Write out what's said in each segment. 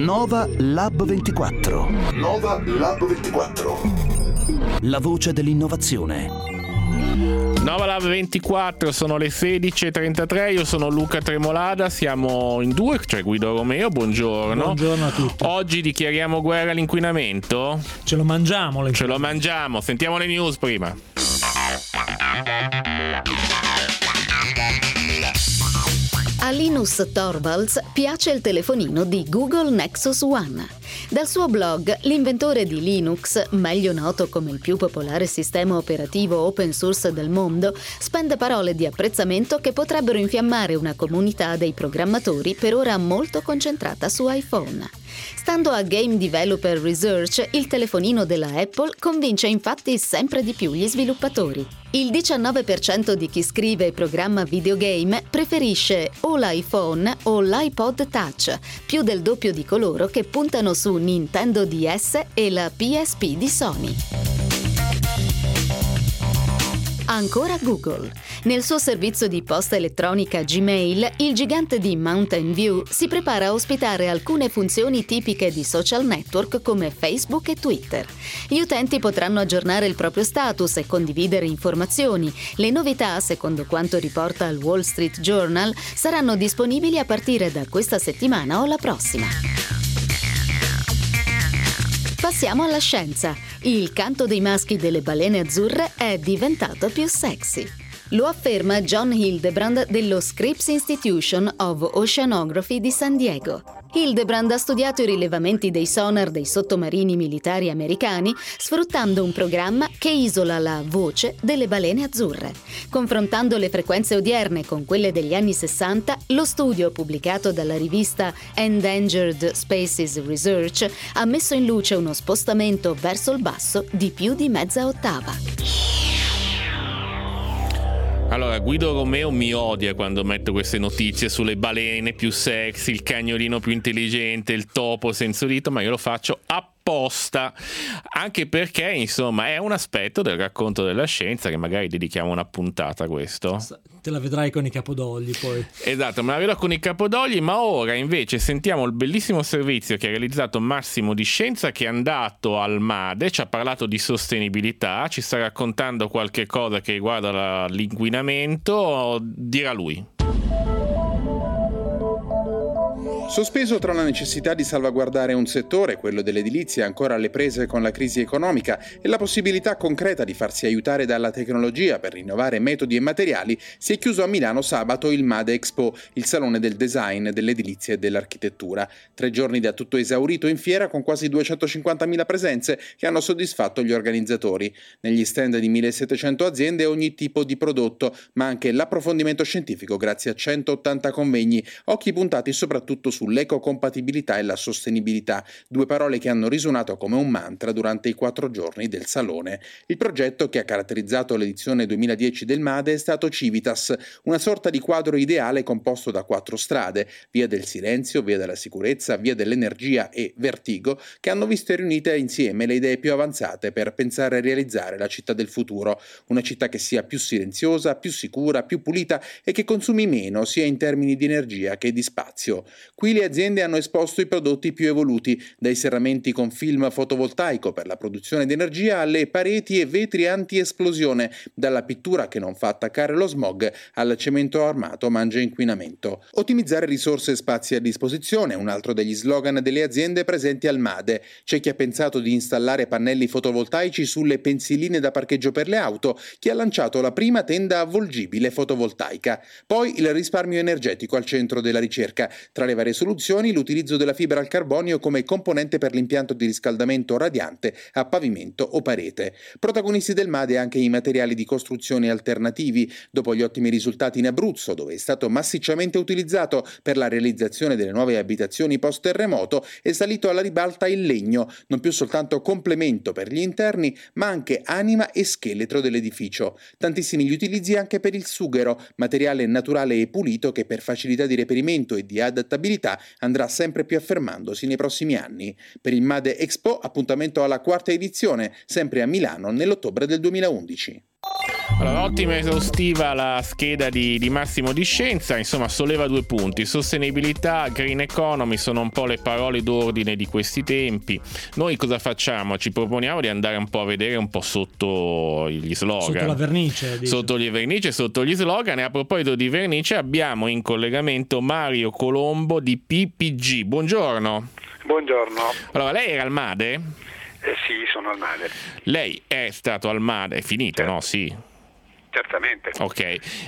Nova Lab 24. Nova Lab 24. La voce dell'innovazione. Nova Lab 24, sono le 16.33, io sono Luca Tremolada, siamo in due, cioè Guido Romeo, buongiorno. Buongiorno a tutti. Oggi dichiariamo guerra all'inquinamento? Ce lo mangiamo. Ce lo mangiamo, sentiamo le news prima. A Linus Torvalds piace il telefonino di Google Nexus One. Dal suo blog, l'inventore di Linux, meglio noto come il più popolare sistema operativo open source del mondo, spende parole di apprezzamento che potrebbero infiammare una comunità dei programmatori per ora molto concentrata su iPhone. Stando a Game Developer Research, il telefonino della Apple convince infatti sempre di più gli sviluppatori. Il 19% di chi scrive e programma videogame preferisce o l'iPhone o l'iPod Touch, più del doppio di coloro che puntano su Nintendo DS e la PSP di Sony. Ancora Google. Nel suo servizio di posta elettronica Gmail, il gigante di Mountain View si prepara a ospitare alcune funzioni tipiche di social network come Facebook e Twitter. Gli utenti potranno aggiornare il proprio status e condividere informazioni. Le novità, secondo quanto riporta il Wall Street Journal, saranno disponibili a partire da questa settimana o la prossima. Passiamo alla scienza. Il canto dei maschi delle balene azzurre è diventato più sexy. Lo afferma John Hildebrand dello Scripps Institution of Oceanography di San Diego. Hildebrand ha studiato i rilevamenti dei sonar dei sottomarini militari americani sfruttando un programma che isola la voce delle balene azzurre. Confrontando le frequenze odierne con quelle degli anni 60, lo studio pubblicato dalla rivista Endangered Species Research ha messo in luce uno spostamento verso il basso di più di mezza ottava. Allora, Guido Romeo mi odia quando metto queste notizie sulle balene più sexy, il cagnolino più intelligente, il topo senza udito, ma io lo faccio apposta, anche perché insomma è un aspetto del racconto della scienza che magari dedichiamo una puntata a questo. Te la vedrai con i capodogli poi. Esatto, me la vedo con i capodogli, ma ora invece sentiamo il bellissimo servizio che ha realizzato Massimo Di Scienza, che è andato al MADE, ci ha parlato di sostenibilità, ci sta raccontando qualche cosa che riguarda l'inquinamento, dirà lui. Sospeso tra la necessità di salvaguardare un settore, quello dell'edilizia, ancora alle prese con la crisi economica, e la possibilità concreta di farsi aiutare dalla tecnologia per rinnovare metodi e materiali, si è chiuso a Milano sabato il MADE Expo, il salone del design, dell'edilizia e dell'architettura. 3 giorni da tutto esaurito in fiera con quasi 250.000 presenze che hanno soddisfatto gli organizzatori. Negli stand di 1.700 aziende ogni tipo di prodotto, ma anche l'approfondimento scientifico grazie a 180 convegni, occhi puntati soprattutto sull'ecocompatibilità e la sostenibilità, 2 parole che hanno risuonato come un mantra durante i 4 giorni del salone. Il progetto che ha caratterizzato l'edizione 2010 del MADE è stato Civitas, una sorta di quadro ideale composto da 4 strade, via del silenzio, via della sicurezza, via dell'energia e Vertigo, che hanno visto riunite insieme le idee più avanzate per pensare e realizzare la città del futuro, una città che sia più silenziosa, più sicura, più pulita e che consumi meno sia in termini di energia che di spazio. Qui le aziende hanno esposto i prodotti più evoluti, dai serramenti con film fotovoltaico per la produzione di energia alle pareti e vetri anti-esplosione, dalla pittura che non fa attaccare lo smog al cemento armato mangia inquinamento. Ottimizzare risorse e spazi a disposizione, un altro degli slogan delle aziende presenti al MADE. C'è chi ha pensato di installare pannelli fotovoltaici sulle pensiline da parcheggio per le auto, chi ha lanciato la prima tenda avvolgibile fotovoltaica. Poi il risparmio energetico al centro della ricerca. Tra le varie soluzioni, l'utilizzo della fibra al carbonio come componente per l'impianto di riscaldamento radiante a pavimento o parete. Protagonisti del MADE anche i materiali di costruzione alternativi. Dopo gli ottimi risultati in Abruzzo, dove è stato massicciamente utilizzato per la realizzazione delle nuove abitazioni post-terremoto, è salito alla ribalta il legno, non più soltanto complemento per gli interni, ma anche anima e scheletro dell'edificio. Tantissimi gli utilizzi anche per il sughero, materiale naturale e pulito che per facilità di reperimento e di adattabilità andrà sempre più affermandosi nei prossimi anni. Per il MADE Expo, appuntamento alla 4ª edizione, sempre a Milano nell'ottobre del 2011. Allora, ottima esaustiva la scheda di Massimo Di Scienza, insomma solleva 2 punti: sostenibilità, green economy sono un po' le parole d'ordine di questi tempi. Noi cosa facciamo? Ci proponiamo di andare un po' a vedere un po' sotto gli slogan, sotto la vernice, dice. sotto gli vernice, sotto gli slogan. E a proposito di vernice abbiamo in collegamento Mario Colombo di PPG. Buongiorno. Buongiorno. Allora, lei era al MADE? Sì, sono al MADE. Lei è stato al MADE, è finito, no? Sì. Certamente. Ok,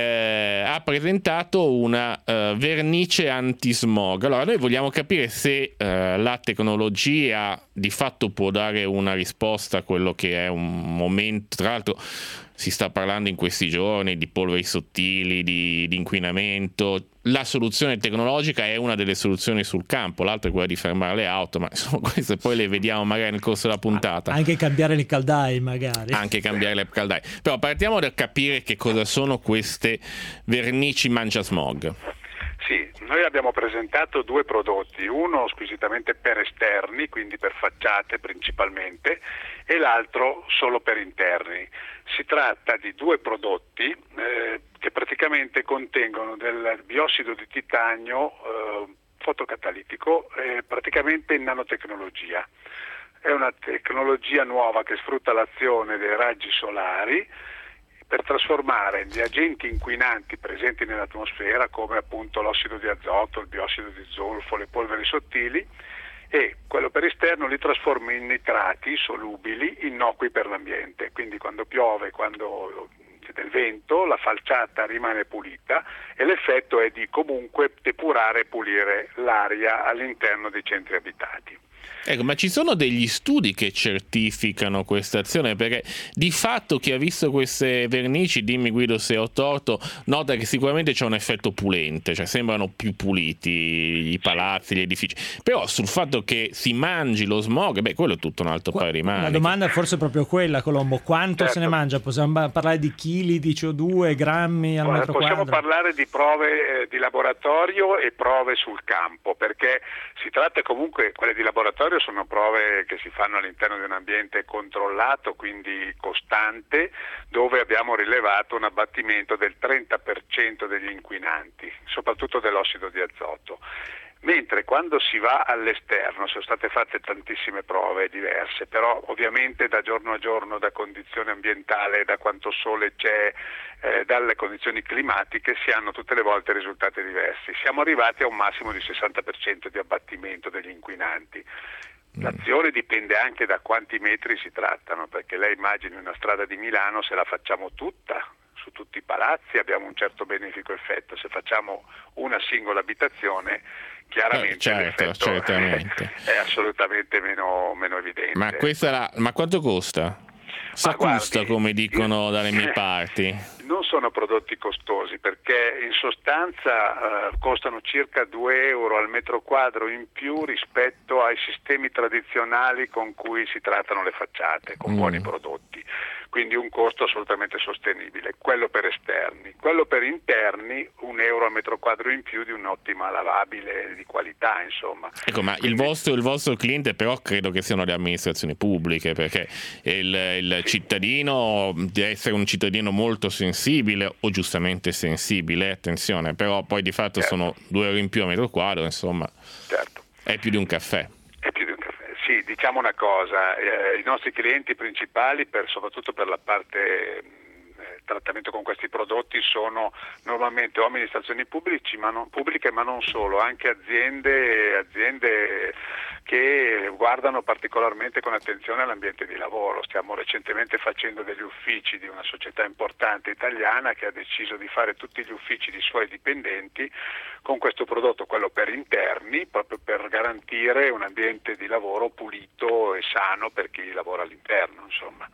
e ha presentato una vernice antismog. Allora, noi vogliamo capire se la tecnologia di fatto può dare una risposta a quello che è un momento, tra l'altro si sta parlando in questi giorni di polveri sottili, di inquinamento. La soluzione tecnologica è una delle soluzioni sul campo, l'altra è quella di fermare le auto, ma insomma queste poi le vediamo magari nel corso della puntata. Anche cambiare le caldai magari. Anche cambiare le caldai. Però partiamo da capire che cosa sono queste vernici mangiasmog. Sì, noi abbiamo presentato 2 prodotti, uno squisitamente per esterni, quindi per facciate principalmente, e l'altro solo per interni. Si tratta di 2 prodotti che praticamente contengono del biossido di titanio fotocatalitico, praticamente in nanotecnologia. È una tecnologia nuova che sfrutta l'azione dei raggi solari per trasformare gli agenti inquinanti presenti nell'atmosfera, come appunto l'ossido di azoto, il biossido di zolfo, le polveri sottili, e quello per esterno li trasforma in nitrati solubili innocui per l'ambiente. Quindi quando piove, quando c'è del vento, la falciata rimane pulita e l'effetto è di comunque depurare e pulire l'aria all'interno dei centri abitati. Ecco, ma ci sono degli studi che certificano questa azione? Perché di fatto chi ha visto queste vernici, dimmi Guido se ho torto, nota che sicuramente c'è un effetto pulente, cioè sembrano più puliti i palazzi, gli edifici. Però sul fatto che si mangi lo smog, quello è tutto un altro paio di maniche. La domanda è forse proprio quella, Colombo: quanto se ne mangia? Possiamo parlare di chili di CO2, grammi al metro quadro? Possiamo parlare di prove di laboratorio e prove sul campo, perché si tratta comunque, quelle di laboratorio sono prove che si fanno all'interno di un ambiente controllato, quindi costante, dove abbiamo rilevato un abbattimento del 30% degli inquinanti, soprattutto dell'ossido di azoto. Mentre quando si va all'esterno sono state fatte tantissime prove diverse, però ovviamente da giorno a giorno, da condizione ambientale, da quanto sole c'è, dalle condizioni climatiche, si hanno tutte le volte risultati diversi. Siamo arrivati a un massimo di 60% di abbattimento degli inquinanti. L'azione dipende anche da quanti metri si trattano, perché lei immagini una strada di Milano, se la facciamo tutta su tutti i palazzi abbiamo un certo benefico effetto, se facciamo una singola abitazione chiaramente l'effetto è assolutamente meno evidente. Ma quanto costa? S'accusta, come dicono dalle mie parti. Non sono prodotti costosi, perché in sostanza costano circa 2 euro al metro quadro in più rispetto ai sistemi tradizionali con cui si trattano le facciate, con buoni prodotti. Quindi un costo assolutamente sostenibile, quello per esterni. Quello per interni, 1 euro al metro quadro in più di un'ottima lavabile di qualità, insomma. Ecco, ma quindi il vostro cliente però credo che siano le amministrazioni pubbliche, perché il cittadino deve essere un cittadino molto sensibile, o giustamente sensibile, attenzione, però poi di fatto sono 2 euro in più a metro quadro, insomma, è più di un caffè. Sì, diciamo una cosa, i nostri clienti principali, soprattutto per la parte trattamento con questi prodotti, sono normalmente o amministrazioni pubbliche, ma non solo, anche aziende che guardano particolarmente con attenzione all'ambiente di lavoro. Stiamo recentemente facendo degli uffici di una società importante italiana che ha deciso di fare tutti gli uffici di suoi dipendenti con questo prodotto, quello per interni, proprio per garantire un ambiente di lavoro pulito e sano per chi lavora all'interno, insomma.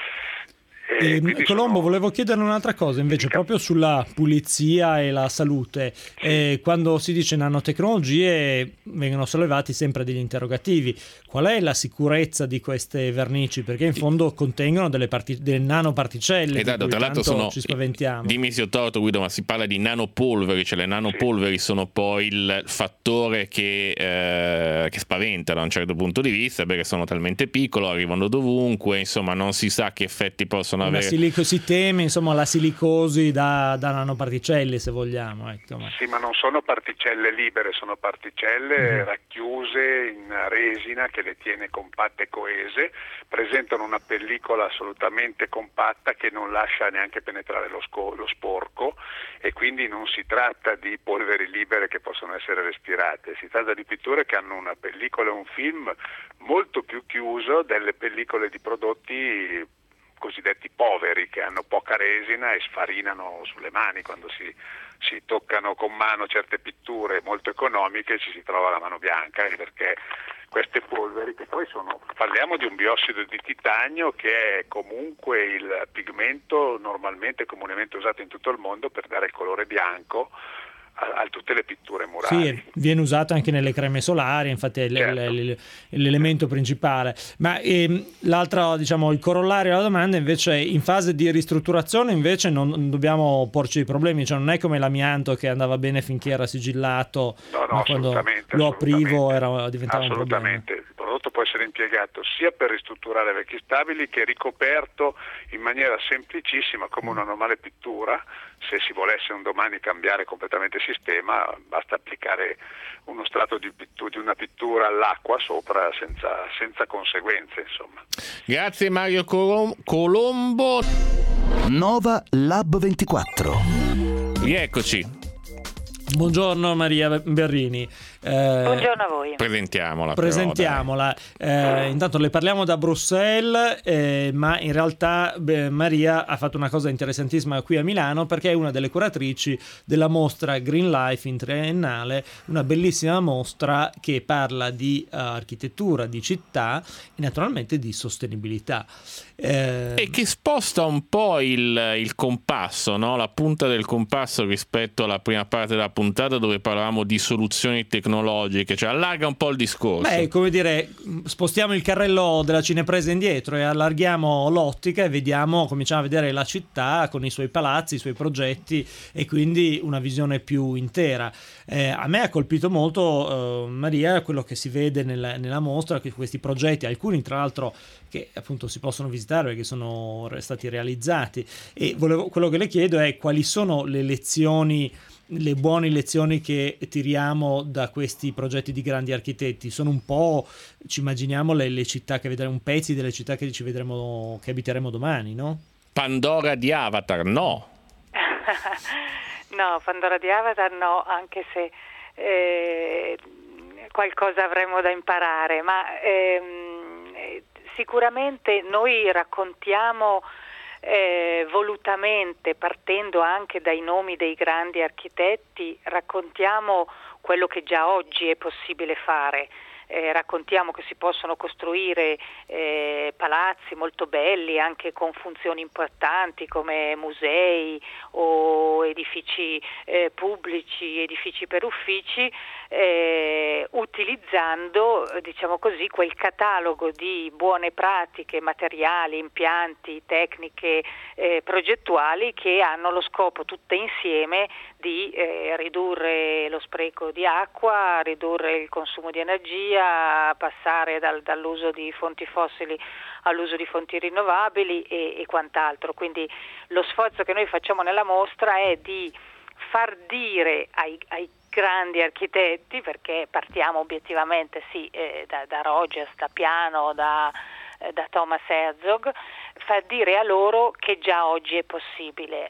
Colombo, volevo chiedere un'altra cosa invece, proprio sulla pulizia e la salute. Quando si dice nanotecnologie vengono sollevati sempre degli interrogativi. Qual è la sicurezza di queste vernici? Perché in fondo contengono delle nanoparticelle. Esatto, tra l'altro ci spaventiamo. Dimmi se ho torto, Guido, ma si parla di nanopolveri, cioè le nanopolveri sono poi il fattore che spaventa da un certo punto di vista, perché sono talmente piccolo, arrivano dovunque, insomma non si sa che effetti possono possono avere. Si teme, insomma, la silicosi da nanoparticelle, se vogliamo. Ecco. Sì, ma non sono particelle libere, sono particelle racchiuse in resina che le tiene compatte e coese, presentano una pellicola assolutamente compatta che non lascia neanche penetrare lo sporco, e quindi non si tratta di polveri libere che possono essere respirate, si tratta di pitture che hanno una pellicola e un film molto più chiuso delle pellicole di prodotti cosiddetti poveri, che hanno poca resina e sfarinano sulle mani. Quando si toccano con mano certe pitture molto economiche ci si trova la mano bianca, perché queste polveri, che poi parliamo di un biossido di titanio che è comunque il pigmento normalmente comunemente usato in tutto il mondo per dare il colore bianco a tutte le pitture murali. Sì, viene usato anche nelle creme solari, infatti è l'elemento principale. Ma l'altro, diciamo, il corollario della domanda invece, in fase di ristrutturazione invece non dobbiamo porci i problemi, cioè non è come l'amianto che andava bene finché era sigillato, ma quando lo aprivo diventava un problema. Il prodotto può essere impiegato sia per ristrutturare vecchi stabili che ricoperto in maniera semplicissima come una normale pittura. Se si volesse un domani cambiare completamente il sistema, basta applicare uno strato di una pittura all'acqua sopra senza conseguenze, insomma. Grazie Mario Colombo. Nova Lab 24. Rieccoci. Buongiorno Maria Berrini. Buongiorno a voi. Presentiamola. Intanto le parliamo da Bruxelles, ma in realtà Maria ha fatto una cosa interessantissima qui a Milano, perché è una delle curatrici della mostra Green Life in triennale, una bellissima mostra che parla di architettura, di città e naturalmente di sostenibilità. E che sposta un po' il compasso, no? La punta del compasso rispetto alla prima parte della puntata, dove parlavamo di soluzioni tecnologiche, cioè allarga un po' il discorso. Beh, come dire, spostiamo il carrello della cinepresa indietro e allarghiamo l'ottica e cominciamo a vedere la città con i suoi palazzi, i suoi progetti, e quindi una visione più intera. A me ha colpito molto, Maria, quello che si vede nella mostra, questi progetti, alcuni tra l'altro che appunto si possono visitare perché sono stati realizzati, e quello che le chiedo è quali sono le buone lezioni che tiriamo da questi progetti di grandi architetti. Sono un po', ci immaginiamo le città che vedremo, pezzi delle città che ci vedremo, che abiteremo domani, no? Pandora di Avatar, no? No, Pandora di Avatar no, anche se qualcosa avremo da imparare, ma sicuramente noi raccontiamo volutamente, partendo anche dai nomi dei grandi architetti, raccontiamo quello che già oggi è possibile fare. Raccontiamo che si possono costruire palazzi molto belli anche con funzioni importanti come musei o edifici pubblici, edifici per uffici, utilizzando, diciamo così, quel catalogo di buone pratiche, materiali, impianti, tecniche progettuali che hanno lo scopo tutte insieme di ridurre lo spreco di acqua, ridurre il consumo di energia, passare dall'uso di fonti fossili all'uso di fonti rinnovabili e quant'altro. Quindi lo sforzo che noi facciamo nella mostra è di far dire ai grandi architetti, perché partiamo obiettivamente da Rogers, da Piano, da Thomas Herzog, far dire a loro che già oggi è possibile.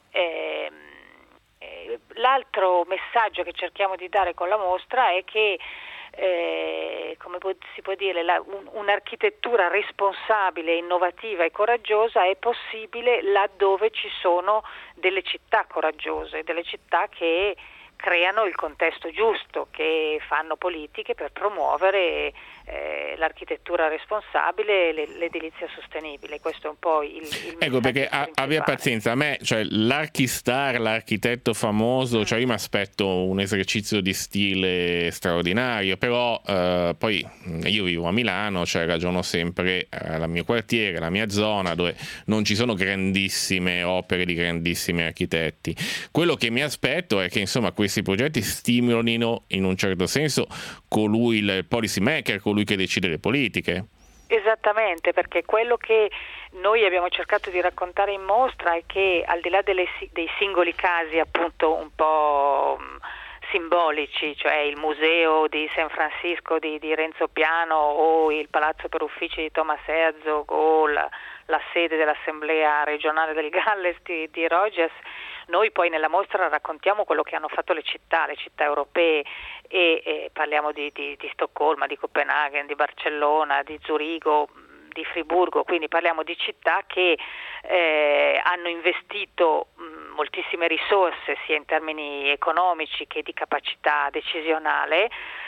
L'altro messaggio che cerchiamo di dare con la mostra è che come si può dire, un'architettura responsabile, innovativa e coraggiosa è possibile laddove ci sono delle città coraggiose, delle città che creano il contesto giusto, che fanno politiche per promuovere l'architettura responsabile e l'edilizia sostenibile. Questo è un po' il ecco, perché abbia pazienza, a me, cioè l'archistar, l'architetto famoso, cioè io mi aspetto un esercizio di stile straordinario, però poi io vivo a Milano, cioè ragiono sempre al mio quartiere, alla mia zona, dove non ci sono grandissime opere di grandissimi architetti. Quello che mi aspetto è che insomma questi progetti stimolino in un certo senso colui, il policy maker, colui che decide le politiche. Esattamente, perché quello che noi abbiamo cercato di raccontare in mostra è che al di là dei singoli casi appunto un po' simbolici, cioè il museo di San Francisco di Renzo Piano o il palazzo per uffici di Thomas Herzog o la sede dell'Assemblea regionale del Galles di Rogers, noi poi nella mostra raccontiamo quello che hanno fatto le città europee e parliamo di Stoccolma, di Copenaghen, di Barcellona, di Zurigo, di Friburgo, quindi parliamo di città che hanno investito moltissime risorse sia in termini economici che di capacità decisionale,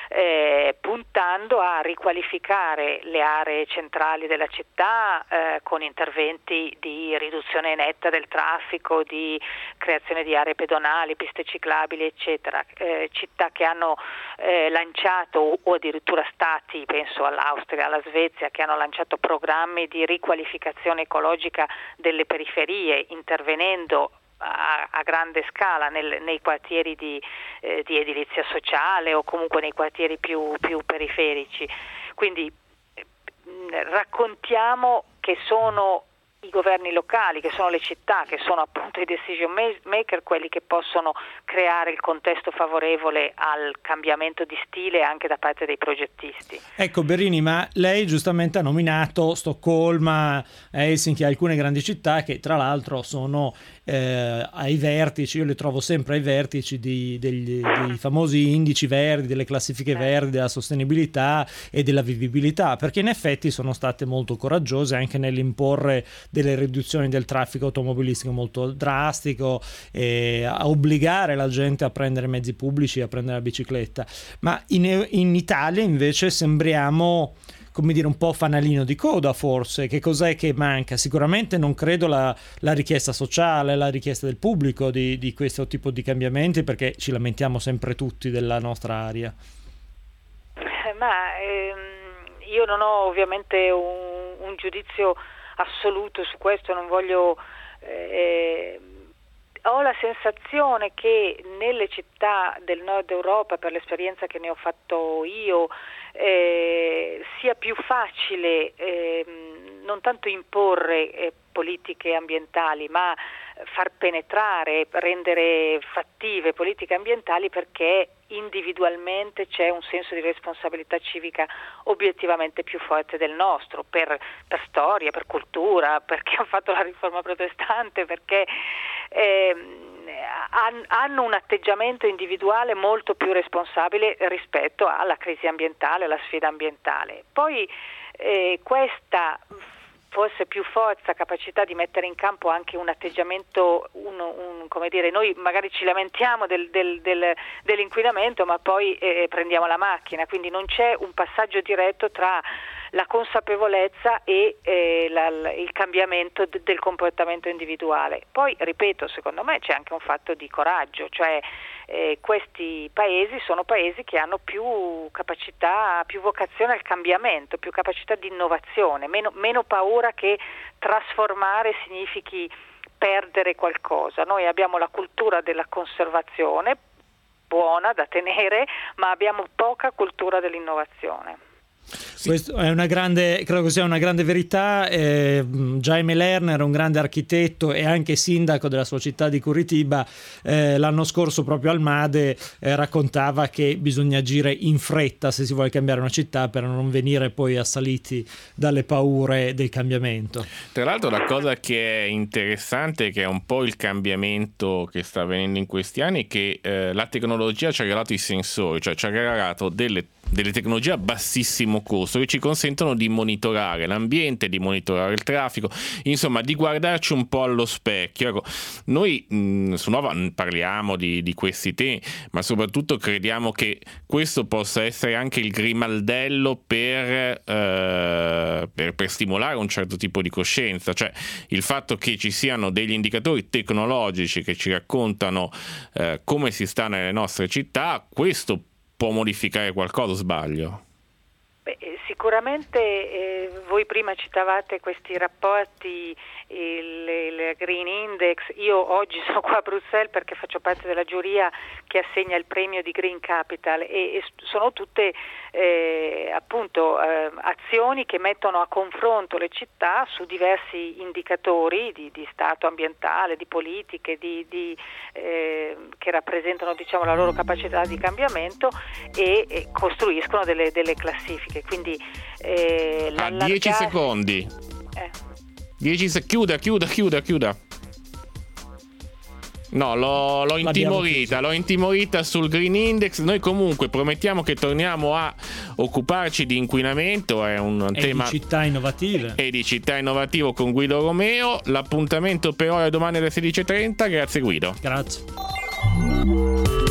puntando a riqualificare le aree centrali della città con interventi di riduzione netta del traffico, di creazione di aree pedonali, piste ciclabili, eccetera. Città che hanno lanciato, o addirittura stati, penso all'Austria, alla Svezia, che hanno lanciato programmi di riqualificazione ecologica delle periferie, intervenendo a grande scala nei quartieri di edilizia sociale o comunque nei quartieri più periferici. Quindi raccontiamo che sono i governi locali, che sono le città, che sono appunto i decision maker quelli che possono creare il contesto favorevole al cambiamento di stile anche da parte dei progettisti. Ecco Berini, ma lei giustamente ha nominato Stoccolma, Helsinki, alcune grandi città che tra l'altro sono ai vertici, io le trovo sempre ai vertici dei famosi indici verdi, delle classifiche verdi, della sostenibilità e della vivibilità, perché in effetti sono state molto coraggiose anche nell'imporre delle riduzioni del traffico automobilistico molto drastico, a obbligare la gente a prendere mezzi pubblici, a prendere la bicicletta. Ma in Italia invece sembriamo, come dire, un po' fanalino di coda forse. Che cos'è che manca? Sicuramente non credo la richiesta sociale, la richiesta del pubblico di questo tipo di cambiamenti, perché ci lamentiamo sempre tutti della nostra aria. Io non ho ovviamente un giudizio assoluto su questo, non voglio... ho la sensazione che nelle città del nord Europa, per l'esperienza che ne ho fatto io, sia più facile non tanto imporre politiche ambientali, ma far penetrare, rendere fattive politiche ambientali, perché individualmente c'è un senso di responsabilità civica obiettivamente più forte del nostro, per storia, per cultura, perché hanno fatto la riforma protestante, perché hanno un atteggiamento individuale molto più responsabile rispetto alla crisi ambientale, alla sfida ambientale. Poi questa forse più forza, capacità di mettere in campo anche un atteggiamento, come dire, noi magari ci lamentiamo dell'inquinamento, ma poi prendiamo la macchina, quindi non c'è un passaggio diretto tra la consapevolezza e il cambiamento del comportamento individuale. Poi, ripeto, secondo me c'è anche un fatto di coraggio, cioè questi paesi sono paesi che hanno più capacità, più vocazione al cambiamento, più capacità di innovazione, meno paura che trasformare significhi perdere qualcosa. Noi abbiamo la cultura della conservazione, buona da tenere, ma abbiamo poca cultura dell'innovazione. Sì. Questo è credo che sia una grande verità. Jaime Lerner, un grande architetto e anche sindaco della sua città di Curitiba, l'anno scorso proprio al MADE raccontava che bisogna agire in fretta se si vuole cambiare una città, per non venire poi assaliti dalle paure del cambiamento. Tra l'altro la cosa che è interessante, che è un po' il cambiamento che sta avvenendo in questi anni, è che la tecnologia ci ha regalato i sensori, cioè ci ha regalato delle tecnologie a bassissimo costo che ci consentono di monitorare l'ambiente, di monitorare il traffico, insomma di guardarci un po' allo specchio. Ecco, noi su Nova parliamo di questi temi, ma soprattutto crediamo che questo possa essere anche il grimaldello per stimolare un certo tipo di coscienza, cioè il fatto che ci siano degli indicatori tecnologici che ci raccontano come si sta nelle nostre città. Questo può modificare qualcosa, o sbaglio? Sicuramente voi prima citavate questi rapporti, il Green Index. Io oggi sono qua a Bruxelles perché faccio parte della giuria che che assegna il premio di Green Capital, e sono tutte appunto azioni che mettono a confronto le città su diversi indicatori di stato ambientale, di politiche, che rappresentano, diciamo, la loro capacità di cambiamento, e costruiscono delle classifiche. Quindi a 10 secondi. 10 No, l'ho intimorita sul Green Index. Noi comunque promettiamo che torniamo a occuparci di inquinamento, è un tema di città innovative e di città innovativo con Guido Romeo. L'appuntamento per ora è domani alle 16:30. Grazie Guido. Grazie.